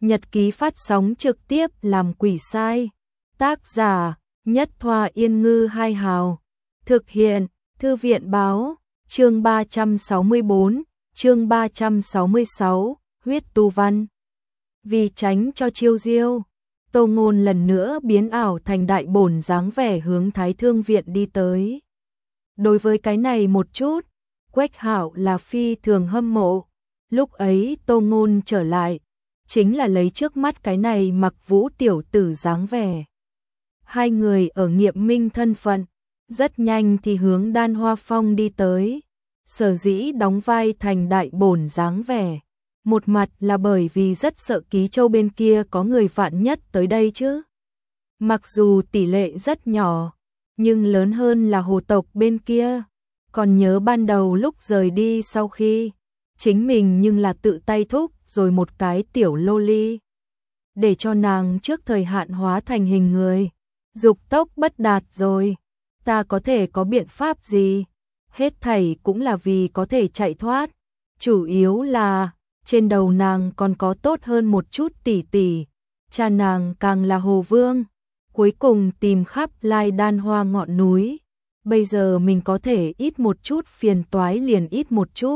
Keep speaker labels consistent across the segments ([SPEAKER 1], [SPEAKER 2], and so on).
[SPEAKER 1] Nhật ký phát sóng trực tiếp làm quỷ sai. Tác giả Nhất Thoa Yên Ngư Hai Hào. Thực hiện Thư viện Báo. Chương 364, chương 366, huyết tu văn. Vì tránh cho chiêu diêu, Tô Ngôn lần nữa biến ảo thành đại bổn dáng vẻ hướng Thái Thương viện đi tới. Đối với cái này một chút, Quách Hạo là phi thường hâm mộ. Lúc ấy Tô Ngôn trở lại, chính là lấy trước mắt cái này mặc vũ tiểu tử dáng vẻ. Hai người ở nghiệm minh thân phận, rất nhanh thì hướng Đan Hoa Phong đi tới. Sở dĩ đóng vai thành đại bổn dáng vẻ, một mặt là bởi vì rất sợ Ký Châu bên kia có người vạn nhất tới đây chứ. Mặc dù tỷ lệ rất nhỏ, nhưng lớn hơn là hồ tộc bên kia. Còn nhớ ban đầu lúc rời đi sau khi, chính mình nhưng là tự tay thúc rồi một cái tiểu loli. Để cho nàng trước thời hạn hóa thành hình người. Dục tốc bất đạt rồi, ta có thể có biện pháp gì? Hết thảy cũng là vì có thể chạy thoát. Chủ yếu là, trên đầu nàng còn có tốt hơn một chút tỷ tỷ. Cha nàng càng là Hồ Vương. Cuối cùng tìm khắp lai Đan Hoa ngọn núi. Bây giờ mình có thể ít một chút phiền toái liền ít một chút.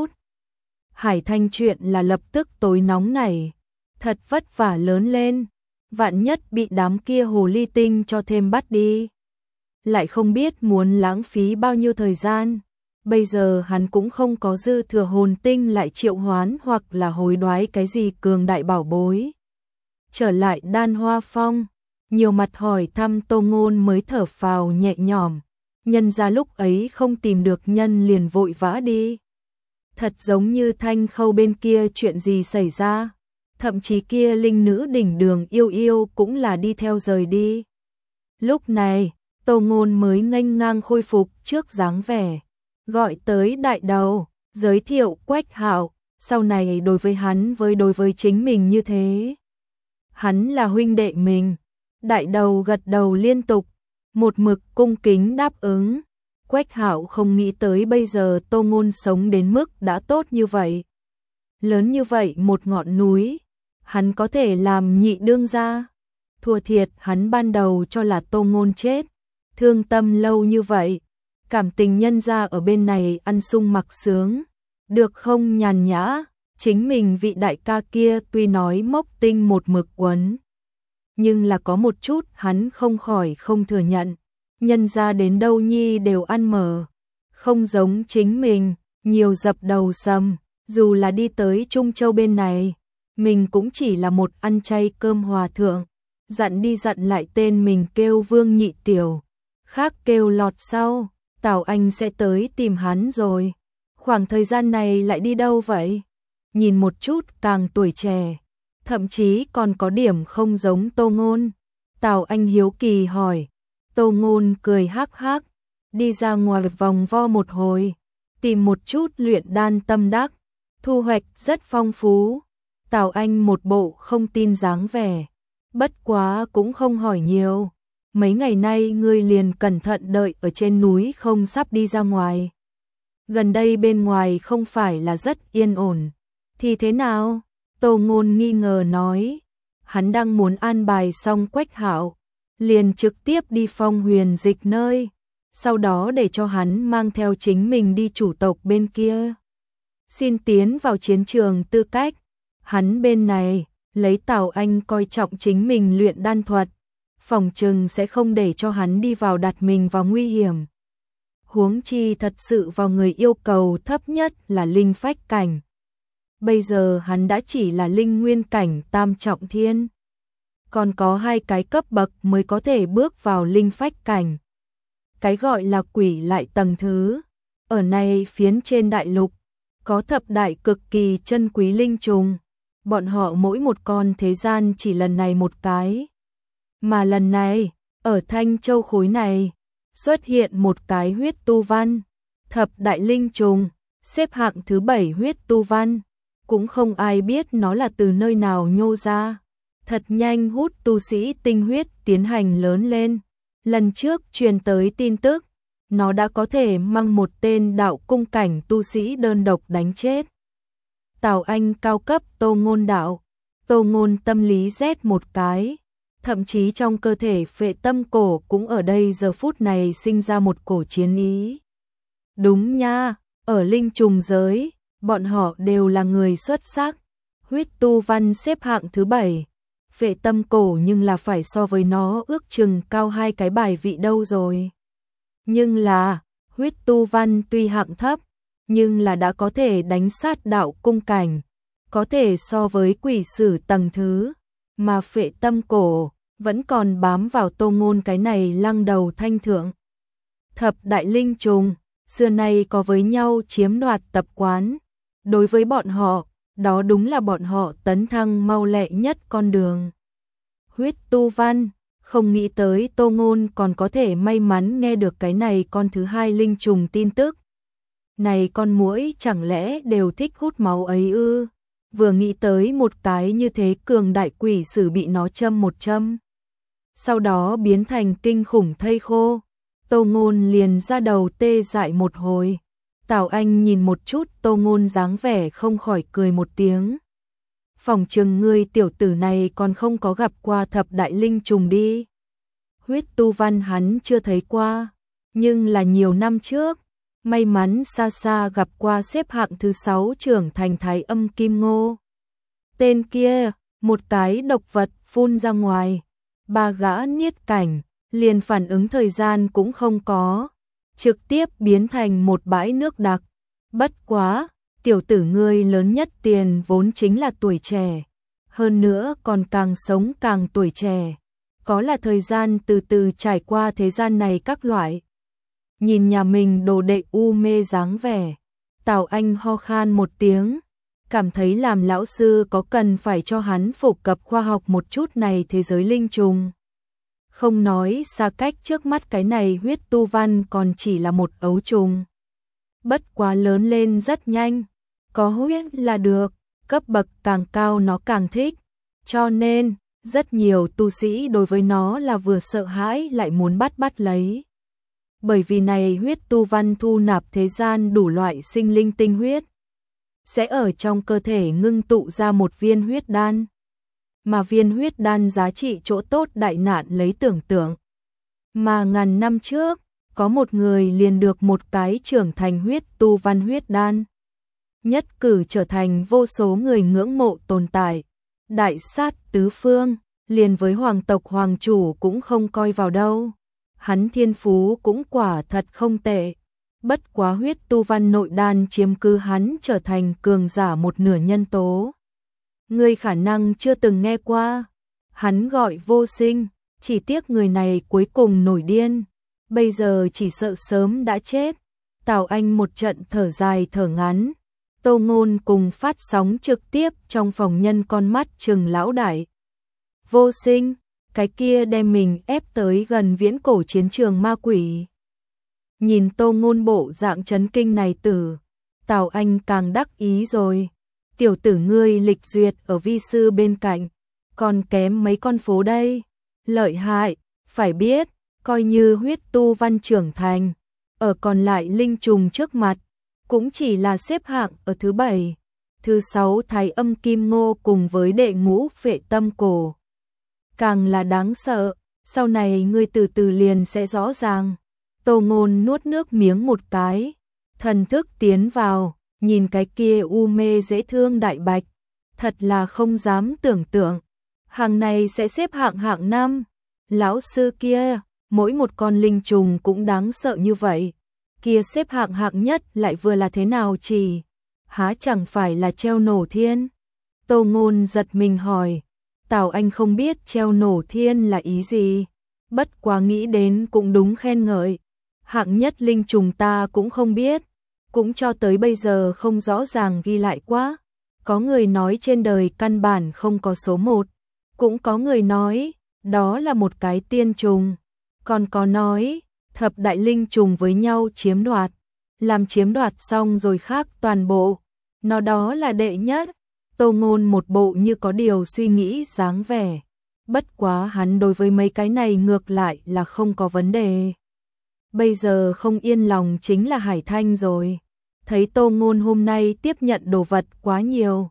[SPEAKER 1] Hải Thanh chuyện là lập tức tối nóng này. Thật vất vả lớn lên. Vạn nhất bị đám kia hồ ly tinh cho thêm bắt đi. Lại không biết muốn lãng phí bao nhiêu thời gian. Bây giờ hắn cũng không có dư thừa hồn tinh lại triệu hoán hoặc là hối đoái cái gì cường đại bảo bối. Trở lại Đan Hoa Phong, nhiều mặt hỏi thăm Tô Ngôn mới thở phào nhẹ nhõm. Nhân ra lúc ấy không tìm được nhân liền vội vã đi. Thật giống như Thanh Khâu bên kia chuyện gì xảy ra. Thậm chí kia linh nữ đỉnh đường yêu yêu cũng là đi theo rời đi. Lúc này, Tô Ngôn mới nghênh ngang khôi phục trước dáng vẻ. Gọi tới đại đầu, giới thiệu Quách Hạo, sau này đối với hắn đối với chính mình như thế. Hắn là huynh đệ mình. Đại đầu gật đầu liên tục, một mực cung kính đáp ứng. Quách Hạo không nghĩ tới bây giờ Tô Ngôn sống đến mức đã tốt như vậy. Lớn như vậy một ngọn núi, hắn có thể làm nhị đương gia. Thua thiệt hắn ban đầu cho là Tô Ngôn chết. Thương tâm lâu như vậy, cảm tình nhân gia ở bên này ăn sung mặc sướng. Được không nhàn nhã, chính mình vị đại ca kia tuy nói mốc tinh một mực quấn. Nhưng là có một chút hắn không khỏi không thừa nhận. Nhân gia đến đâu nhi đều ăn mở. Không giống chính mình, nhiều dập đầu sầm. Dù là đi tới Trung Châu bên này, mình cũng chỉ là một ăn chay cơm hòa thượng. Dặn đi dặn lại tên mình kêu Vương Nhị Tiểu. Khác kêu lọt sau, Tào Anh sẽ tới tìm hắn rồi. Khoảng thời gian này lại đi đâu vậy? Nhìn một chút càng tuổi trẻ, thậm chí còn có điểm không giống Tô Ngôn. Tào Anh hiếu kỳ hỏi. Tô Ngôn cười hắc hắc, đi ra ngoài vòng vo một hồi, tìm một chút luyện đan tâm đắc, thu hoạch rất phong phú. Tào Anh một bộ không tin dáng vẻ, bất quá cũng không hỏi nhiều. Mấy ngày nay ngươi liền cẩn thận đợi ở trên núi không sắp đi ra ngoài. Gần đây bên ngoài không phải là rất yên ổn. Thì thế nào? Tô Ngôn nghi ngờ nói. Hắn đang muốn an bài xong Quách Hạo, liền trực tiếp đi Phong Huyền Dịch nơi. Sau đó để cho hắn mang theo chính mình đi chủ tộc bên kia. Xin tiến vào chiến trường tư cách. Hắn bên này, lấy Tào Anh coi trọng chính mình luyện đan thuật. Phòng trừng sẽ không để cho hắn đi vào đặt mình vào nguy hiểm. Huống chi thật sự vào người yêu cầu thấp nhất là linh phách cảnh. Bây giờ hắn đã chỉ là linh nguyên cảnh tam trọng thiên. Còn có 2 cái cấp bậc mới có thể bước vào linh phách cảnh. Cái gọi là quỷ lại tầng thứ. Ở này phiến trên đại lục, có thập đại cực kỳ chân quý linh trùng. Bọn họ mỗi một con thế gian chỉ lần này một cái. Mà lần này, ở Thanh Châu khối này, xuất hiện một cái huyết tu văn. Thập đại linh trùng, xếp hạng thứ 7 huyết tu văn. Cũng không ai biết nó là từ nơi nào nhô ra. Thật nhanh hút tu sĩ tinh huyết tiến hành lớn lên. Lần trước truyền tới tin tức, nó đã có thể mang một tên đạo cung cảnh tu sĩ đơn độc đánh chết. Tào Anh cao cấp Tô Ngôn đạo, Tô Ngôn tâm lý rét một cái, thậm chí trong cơ thể Phệ Tâm Cổ cũng ở đây giờ phút này sinh ra một cổ chiến ý. Đúng nha, ở linh trùng giới, bọn họ đều là người xuất sắc. Huyết tu văn xếp hạng thứ 7, Phệ Tâm Cổ nhưng là phải so với nó ước chừng cao 2 cái bài vị đâu rồi. Nhưng là, huyết tu văn tuy hạng thấp, nhưng là đã có thể đánh sát đạo cung cảnh, có thể so với quỷ sử tầng thứ, mà Phệ Tâm Cổ vẫn còn bám vào Tô Ngôn cái này lăng đầu thanh thượng. Thập đại linh trùng, xưa nay có với nhau chiếm đoạt tập quán, đối với bọn họ, đó đúng là bọn họ tấn thăng mau lẹ nhất con đường. Huyết tu văn, không nghĩ tới Tô Ngôn còn có thể may mắn nghe được cái này con thứ 2 linh trùng tin tức. Này con muỗi chẳng lẽ đều thích hút máu ấy ư? Vừa nghĩ tới một cái như thế cường đại quỷ sử bị nó châm một châm, sau đó biến thành kinh khủng thây khô, Tô Ngôn liền ra đầu tê dại một hồi. Tào Anh nhìn một chút Tô Ngôn dáng vẻ không khỏi cười một tiếng. Phỏng chừng ngươi tiểu tử này còn không có gặp qua thập đại linh trùng đi. Huyết tu văn hắn chưa thấy qua, nhưng là nhiều năm trước, may mắn xa xa gặp qua xếp hạng thứ 6 trưởng thành Thái Âm Kim Ngô. Tên kia, một cái độc vật phun ra ngoài, 3 gã niết cảnh, liền phản ứng thời gian cũng không có, trực tiếp biến thành một bãi nước đặc. Bất quá, tiểu tử ngươi lớn nhất tiền vốn chính là tuổi trẻ, hơn nữa còn càng sống càng tuổi trẻ, có là thời gian từ từ trải qua thế gian này các loại. Nhìn nhà mình đồ đệ u mê dáng vẻ, Tào Anh ho khan một tiếng, cảm thấy làm lão sư có cần phải cho hắn phổ cập khoa học một chút này thế giới linh trùng. Không nói xa cách trước mắt cái này huyết tu văn còn chỉ là một ấu trùng. Bất quá lớn lên rất nhanh, có huyết là được, cấp bậc càng cao nó càng thích, cho nên rất nhiều tu sĩ đối với nó là vừa sợ hãi lại muốn bắt lấy. Bởi vì này huyết tu văn thu nạp thế gian đủ loại sinh linh tinh huyết, sẽ ở trong cơ thể ngưng tụ ra một viên huyết đan. Mà viên huyết đan giá trị chỗ tốt đại nạn lấy tưởng tượng. Mà ngàn năm trước, có một người liền được một cái trưởng thành huyết tu văn huyết đan. Nhất cử trở thành vô số người ngưỡng mộ tồn tại. Đại sát tứ phương, liền với hoàng tộc hoàng chủ cũng không coi vào đâu. Hắn thiên phú cũng quả thật không tệ. Bất quá huyết tu văn nội đan chiếm cứ hắn trở thành cường giả một nửa nhân tố. Người khả năng chưa từng nghe qua. Hắn gọi Vô Sinh, chỉ tiếc người này cuối cùng nổi điên. Bây giờ chỉ sợ sớm đã chết. Tào Anh một trận thở dài thở ngắn. Tô Ngôn cùng phát sóng trực tiếp trong phòng nhân con mắt trừng lão đại. Vô Sinh, cái kia đem mình ép tới gần viễn cổ chiến trường ma quỷ. Nhìn Tô Ngôn bộ dạng chấn kinh này tử, Tào Anh càng đắc ý rồi. Tiểu tử ngươi lịch duyệt ở vi sư bên cạnh, còn kém mấy con phố đây. Lợi hại, phải biết, coi như huyết tu văn trưởng thành, ở còn lại linh trùng trước mặt, cũng chỉ là xếp hạng ở thứ 7, thứ 6 Thái Âm Kim Ngô cùng với đệ ngũ Phệ Tâm Cổ. Càng là đáng sợ, sau này ngươi từ từ liền sẽ rõ ràng. Tô Ngôn nuốt nước miếng một cái, thần thức tiến vào, nhìn cái kia u mê dễ thương đại bạch, thật là không dám tưởng tượng, hàng này sẽ xếp hạng 5. Lão sư kia, mỗi một con linh trùng cũng đáng sợ như vậy, kia xếp hạng nhất lại vừa là thế nào chỉ, há chẳng phải là treo nổ thiên? Tô Ngôn giật mình hỏi, Tào Anh không biết treo nổ thiên là ý gì, bất quá nghĩ đến cũng đúng khen ngợi, hạng nhất linh trùng ta cũng không biết, cũng cho tới bây giờ không rõ ràng ghi lại quá. Có người nói trên đời căn bản không có số 1, cũng có người nói đó là một cái tiên trùng, còn có nói thập đại linh trùng với nhau chiếm đoạt, làm chiếm đoạt xong rồi khác toàn bộ, nó đó là đệ nhất. Tô Ngôn một bộ như có điều suy nghĩ dáng vẻ, bất quá hắn đối với mấy cái này ngược lại là không có vấn đề. Bây giờ không yên lòng chính là Hải Thanh rồi. Thấy Tô Ngôn hôm nay tiếp nhận đồ vật quá nhiều,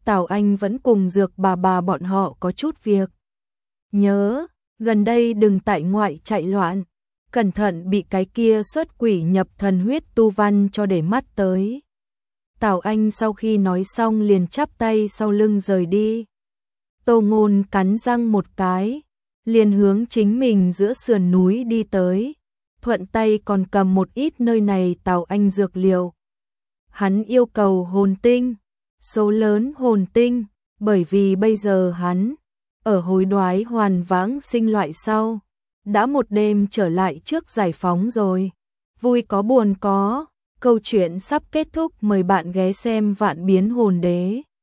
[SPEAKER 1] Tào Anh vẫn cùng Dược bà bọn họ có chút việc. Nhớ, gần đây đừng tại ngoại chạy loạn, cẩn thận bị cái kia xuất quỷ nhập thần huyết tu văn cho để mắt tới. Tào Anh sau khi nói xong liền chắp tay sau lưng rời đi. Tô Ngôn cắn răng một cái, liền hướng chính mình giữa sườn núi đi tới, thuận tay còn cầm một ít nơi này Tào Anh dược liệu. Hắn yêu cầu hồn tinh, số lớn hồn tinh, bởi vì bây giờ hắn ở hối đoái hoàn vãng sinh loại sau, đã một đêm trở lại trước giải phóng rồi. Vui có buồn có, câu chuyện sắp kết thúc, mời bạn ghé xem Vạn Biến Hồn Đế.